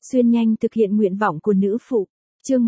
Xuyên nhanh thực hiện nguyện vọng của nữ phụ. Chương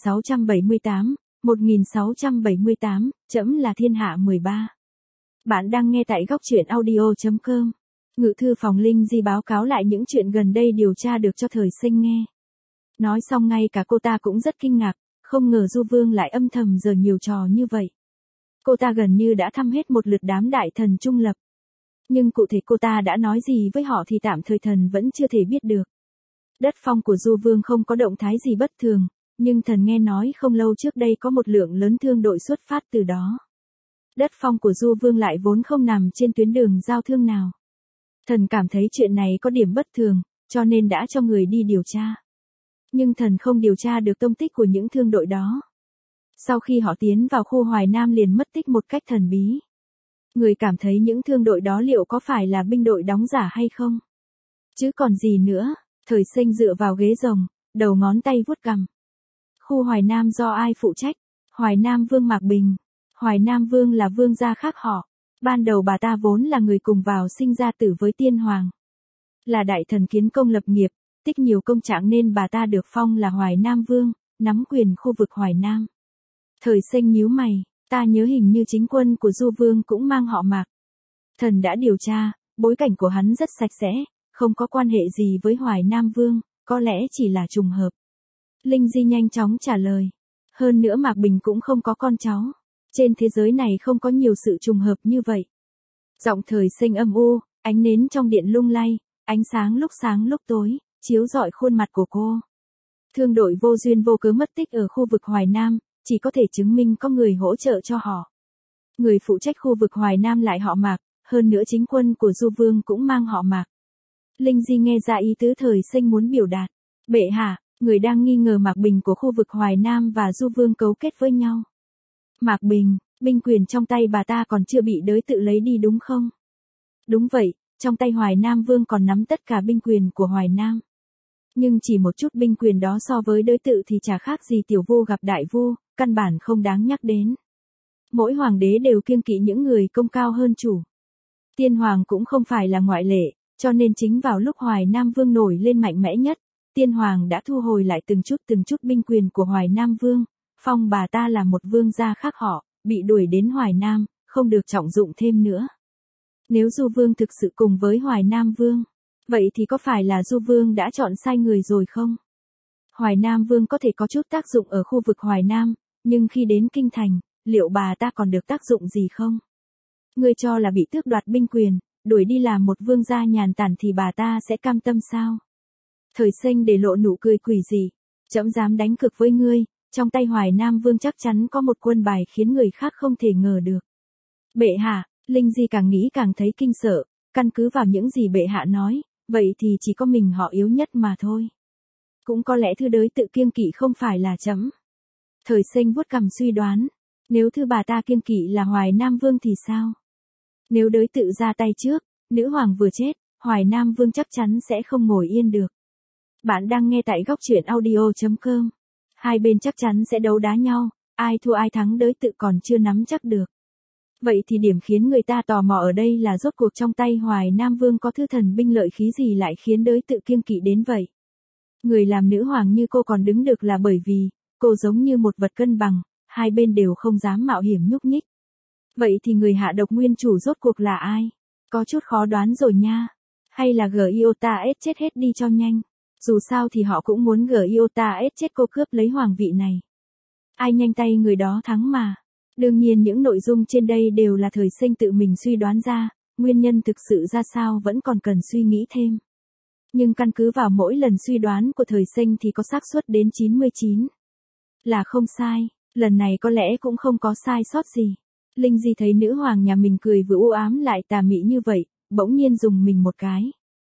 1678, trẫm là thiên hạ 13. Bạn đang nghe tại góc truyện audio.com. Ngự thư phòng Linh Di báo cáo lại những chuyện gần đây điều tra được cho Thời Sinh nghe. Nói xong ngay cả cô ta cũng rất kinh ngạc, không ngờ Du Vương lại âm thầm giở nhiều trò như vậy. Cô ta gần như đã thăm hết một lượt đám đại thần trung lập. Nhưng cụ thể cô ta đã nói gì với họ thì tạm thời thần vẫn chưa thể biết được. Đất phong của Du Vương không có động thái gì bất thường, nhưng thần nghe nói không lâu trước đây có một lượng lớn thương đội xuất phát từ đó. Đất phong của Du Vương lại vốn không nằm trên tuyến đường giao thương nào. Thần cảm thấy chuyện này có điểm bất thường, cho nên đã cho người đi điều tra. Nhưng thần không điều tra được tông tích của những thương đội đó. Sau khi họ tiến vào khu Hoài Nam liền mất tích một cách thần bí. Người cảm thấy những thương đội đó liệu có phải là binh đội đóng giả hay không? Chứ còn gì nữa, Thời Sinh dựa vào ghế rồng, đầu ngón tay vuốt cằm. Khu Hoài Nam do ai phụ trách? Hoài Nam Vương Mạc Bình. Hoài Nam Vương là vương gia khác họ. Ban đầu bà ta vốn là người cùng vào sinh ra tử với Tiên Hoàng. Là đại thần kiến công lập nghiệp, tích nhiều công trạng nên bà ta được phong là Hoài Nam Vương, nắm quyền khu vực Hoài Nam. Thời Sinh nhíu mày, ta nhớ hình như chính quân của Du Vương cũng mang họ Mạc. Thần đã điều tra, bối cảnh của hắn rất sạch sẽ, không có quan hệ gì với Hoài Nam Vương, có lẽ chỉ là trùng hợp. Linh Di nhanh chóng trả lời. Hơn nữa Mạc Bình cũng không có con cháu. Trên thế giới này không có nhiều sự trùng hợp như vậy. Giọng Thời Sinh âm u, ánh nến trong điện lung lay, ánh sáng lúc tối, chiếu rọi khuôn mặt của cô. Thương đội vô duyên vô cớ mất tích ở khu vực Hoài Nam, chỉ có thể chứng minh có người hỗ trợ cho họ. Người phụ trách khu vực Hoài Nam lại họ Mạc, hơn nữa chính quân của Du Vương cũng mang họ Mạc. Linh Di nghe ra ý tứ Thời Sinh muốn biểu đạt. Bệ hạ, người đang nghi ngờ Mạc Bình của khu vực Hoài Nam và Du Vương cấu kết với nhau. Mạc Bình, binh quyền trong tay bà ta còn chưa bị đới tự lấy đi đúng không? Đúng vậy, trong tay Hoài Nam Vương còn nắm tất cả binh quyền của Hoài Nam. Nhưng chỉ một chút binh quyền đó so với đới tự thì chả khác gì tiểu vua gặp đại vua, căn bản không đáng nhắc đến. Mỗi hoàng đế đều kiêng kỵ những người công cao hơn chủ. Tiên Hoàng cũng không phải là ngoại lệ, cho nên chính vào lúc Hoài Nam Vương nổi lên mạnh mẽ nhất, Tiên Hoàng đã thu hồi lại từng chút binh quyền của Hoài Nam Vương, phong bà ta là một vương gia khác họ, bị đuổi đến Hoài Nam, không được trọng dụng thêm nữa. Nếu Du Vương thực sự cùng với Hoài Nam Vương, vậy thì có phải là Du Vương đã chọn sai người rồi không? Hoài Nam Vương có thể có chút tác dụng ở khu vực Hoài Nam, nhưng khi đến Kinh Thành, liệu bà ta còn được tác dụng gì không? Ngươi cho là bị tước đoạt binh quyền, đuổi đi làm một vương gia nhàn tản thì bà ta sẽ cam tâm sao? Thời Sinh để lộ nụ cười quỷ dị. Trẫm dám đánh cược với ngươi, trong tay Hoài Nam Vương chắc chắn có một quân bài khiến người khác không thể ngờ được. Bệ hạ, Linh Di càng nghĩ càng thấy kinh sợ, căn cứ vào những gì bệ hạ nói, vậy thì chỉ có mình họ yếu nhất mà thôi. Cũng có lẽ thư đới tự kiêng kỵ không phải là trẫm. Thời Sinh vuốt cằm suy đoán, nếu thư bà ta kiêng kỵ là Hoài Nam Vương thì sao? Nếu đới tự ra tay trước, nữ hoàng vừa chết, Hoài Nam Vương chắc chắn sẽ không ngồi yên được. Bạn đang nghe tại góc truyện audio.com. Hai bên chắc chắn sẽ đấu đá nhau, ai thua ai thắng đới tự còn chưa nắm chắc được. Vậy thì điểm khiến người ta tò mò ở đây là rốt cuộc trong tay Hoài Nam Vương có thư thần binh lợi khí gì lại khiến đới tự kiêng kỵ đến vậy. Người làm nữ hoàng như cô còn đứng được là bởi vì, cô giống như một vật cân bằng, hai bên đều không dám mạo hiểm nhúc nhích. Vậy thì người hạ độc nguyên chủ rốt cuộc là ai? Có chút khó đoán rồi nha. Hay là Giota S chết hết đi cho nhanh. Dù sao thì họ cũng muốn Giota S chết cô cướp lấy hoàng vị này. Ai nhanh tay người đó thắng mà. Đương nhiên những nội dung trên đây đều là Thời Sinh tự mình suy đoán ra, nguyên nhân thực sự ra sao vẫn còn cần suy nghĩ thêm. Nhưng căn cứ vào mỗi lần suy đoán của Thời Sinh thì có xác suất đến 99. Là không sai, lần này có lẽ cũng không có sai sót gì. Linh Di thấy nữ hoàng nhà mình cười vừa u ám lại tà mị như vậy, bỗng nhiên dùng mình một cái.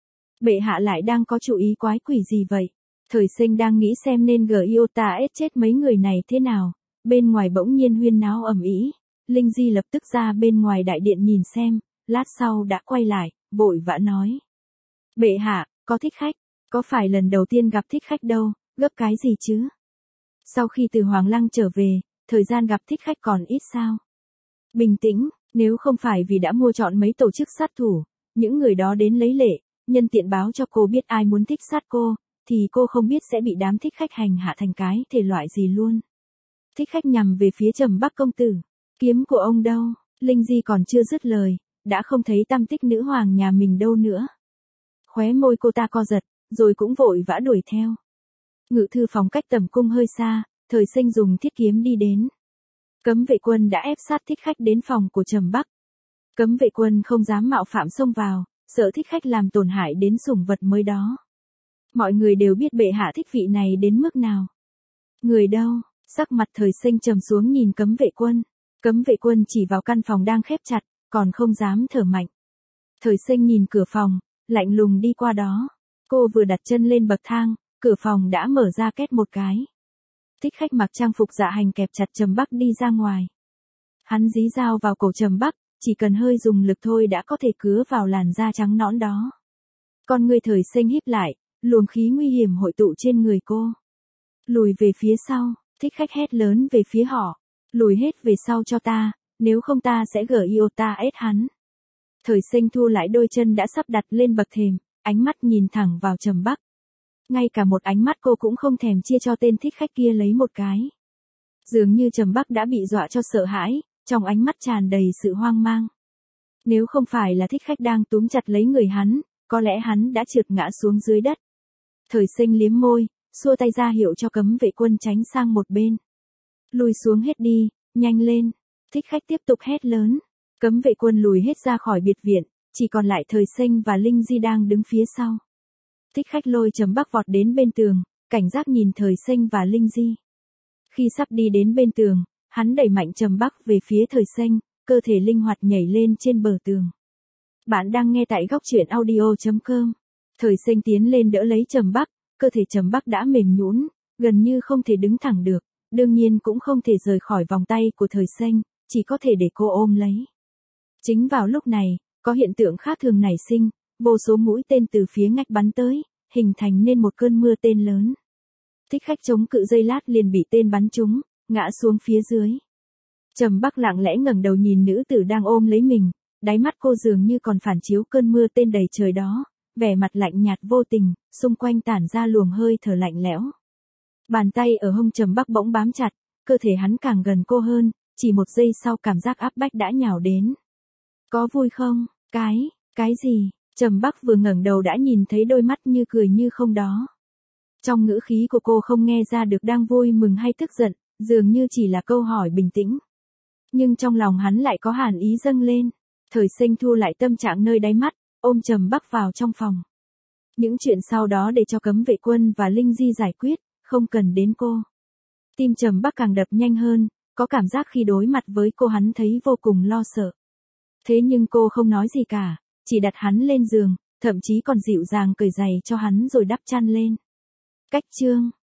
Bệ hạ lại đang có chủ ý quái quỷ gì vậy? Thời Sinh đang nghĩ xem nên Giota S chết mấy người này thế nào, bên ngoài bỗng nhiên huyên náo ầm ĩ. Linh Di lập tức ra bên ngoài đại điện nhìn xem, lát sau đã quay lại, vội vã nói. Bệ hạ, có thích khách, có phải lần đầu tiên gặp thích khách đâu, gấp cái gì chứ? Sau khi từ Hoàng Lăng trở về, thời gian gặp thích khách còn ít sao? Bình tĩnh, nếu không phải vì đã mua chọn mấy tổ chức sát thủ, những người đó đến lấy lệ, nhân tiện báo cho cô biết ai muốn thích sát cô, thì cô không biết sẽ bị đám thích khách hành hạ thành cái thể loại gì luôn. Thích khách nhằm về phía Trầm Bắc công tử. Kiếm của ông đâu? Linh Di còn chưa dứt lời, đã không thấy tăm tích nữ hoàng nhà mình đâu nữa. Khóe môi cô ta co giật, rồi cũng vội vã đuổi theo. Ngự thư phòng cách tầm cung hơi xa, Thời Sinh dùng thiết kiếm đi đến. Cấm vệ quân đã ép sát thích khách đến phòng của Trầm Bắc. Cấm vệ quân không dám mạo phạm xông vào, sợ thích khách làm tổn hại đến sủng vật mới đó. Mọi người đều biết bệ hạ thích vị này đến mức nào. Người đâu? Sắc mặt Thời Sinh trầm xuống nhìn cấm vệ quân. Cấm vệ quân chỉ vào căn phòng đang khép chặt, còn không dám thở mạnh. Thời Sinh nhìn cửa phòng, lạnh lùng đi qua đó. Cô vừa đặt chân lên bậc thang, cửa phòng đã mở ra két một cái. Thích khách mặc trang phục dạ hành kẹp chặt Trầm Bắc đi ra ngoài. Hắn dí dao vào cổ Trầm Bắc, chỉ cần hơi dùng lực thôi đã có thể cứa vào làn da trắng nõn đó. Con người Thời Sinh híp lại, luồng khí nguy hiểm hội tụ trên người cô. Lùi về phía sau, thích khách hét lớn về phía họ. Lùi hết về sau cho ta, nếu không ta sẽ ta ết hắn. Thời Sinh thu lại đôi chân đã sắp đặt lên bậc thềm, ánh mắt nhìn thẳng vào Trầm Bắc. Ngay cả một ánh mắt cô cũng không thèm chia cho tên thích khách kia lấy một cái. Dường như Trầm Bắc đã bị dọa cho sợ hãi, trong ánh mắt tràn đầy sự hoang mang. Nếu không phải là thích khách đang túm chặt lấy người hắn, có lẽ hắn đã trượt ngã xuống dưới đất. Thời Sinh liếm môi, xua tay ra hiệu cho cấm vệ quân tránh sang một bên. Lùi xuống hết đi, nhanh lên. Thích khách tiếp tục hét lớn. Cấm vệ quân lùi hết ra khỏi biệt viện, chỉ còn lại Thời Sinh và Linh Di đang đứng phía sau. Thích khách lôi Trầm Bắc vọt đến bên tường, cảnh giác nhìn Thời Sinh và Linh Di. Khi sắp đi đến bên tường, hắn đẩy mạnh Trầm Bắc về phía Thời Sinh, cơ thể linh hoạt nhảy lên trên bờ tường. Bạn đang nghe tại góc truyện audio.com. Thời Sinh tiến lên đỡ lấy Trầm Bắc, cơ thể Trầm Bắc đã mềm nhũn, gần như không thể đứng thẳng được, đương nhiên cũng không thể rời khỏi vòng tay của Thời Sinh, chỉ có thể để cô ôm lấy. Chính vào lúc này, có hiện tượng khác thường nảy sinh, vô số mũi tên từ phía ngách bắn tới, hình thành nên một cơn mưa tên lớn. Thích khách chống cự giây lát liền bị tên bắn trúng, ngã xuống phía dưới. Trầm Bắc lặng lẽ ngẩng đầu nhìn nữ tử đang ôm lấy mình, đáy mắt cô dường như còn phản chiếu cơn mưa tên đầy trời đó, vẻ mặt lạnh nhạt vô tình, xung quanh tản ra luồng hơi thở lạnh lẽo. Bàn tay ở hông Trầm Bắc bỗng bám chặt, cơ thể hắn càng gần cô hơn, chỉ một giây sau cảm giác áp bách đã nhào đến. Có vui không? Cái gì? Trầm Bắc vừa ngẩng đầu đã nhìn thấy đôi mắt như cười như không đó. Trong ngữ khí của cô không nghe ra được đang vui mừng hay tức giận, dường như chỉ là câu hỏi bình tĩnh. Nhưng trong lòng hắn lại có hàn ý dâng lên. Thời Sinh thu lại tâm trạng nơi đáy mắt, ôm Trầm Bắc vào trong phòng. Những chuyện sau đó để cho cấm vệ quân và Linh Di giải quyết, không cần đến cô. Tim Trầm Bắc càng đập nhanh hơn, có cảm giác khi đối mặt với cô hắn thấy vô cùng lo sợ. Thế nhưng cô không nói gì cả, chỉ đặt hắn lên giường, thậm chí còn dịu dàng cởi giày cho hắn rồi đắp chăn lên. Cách chương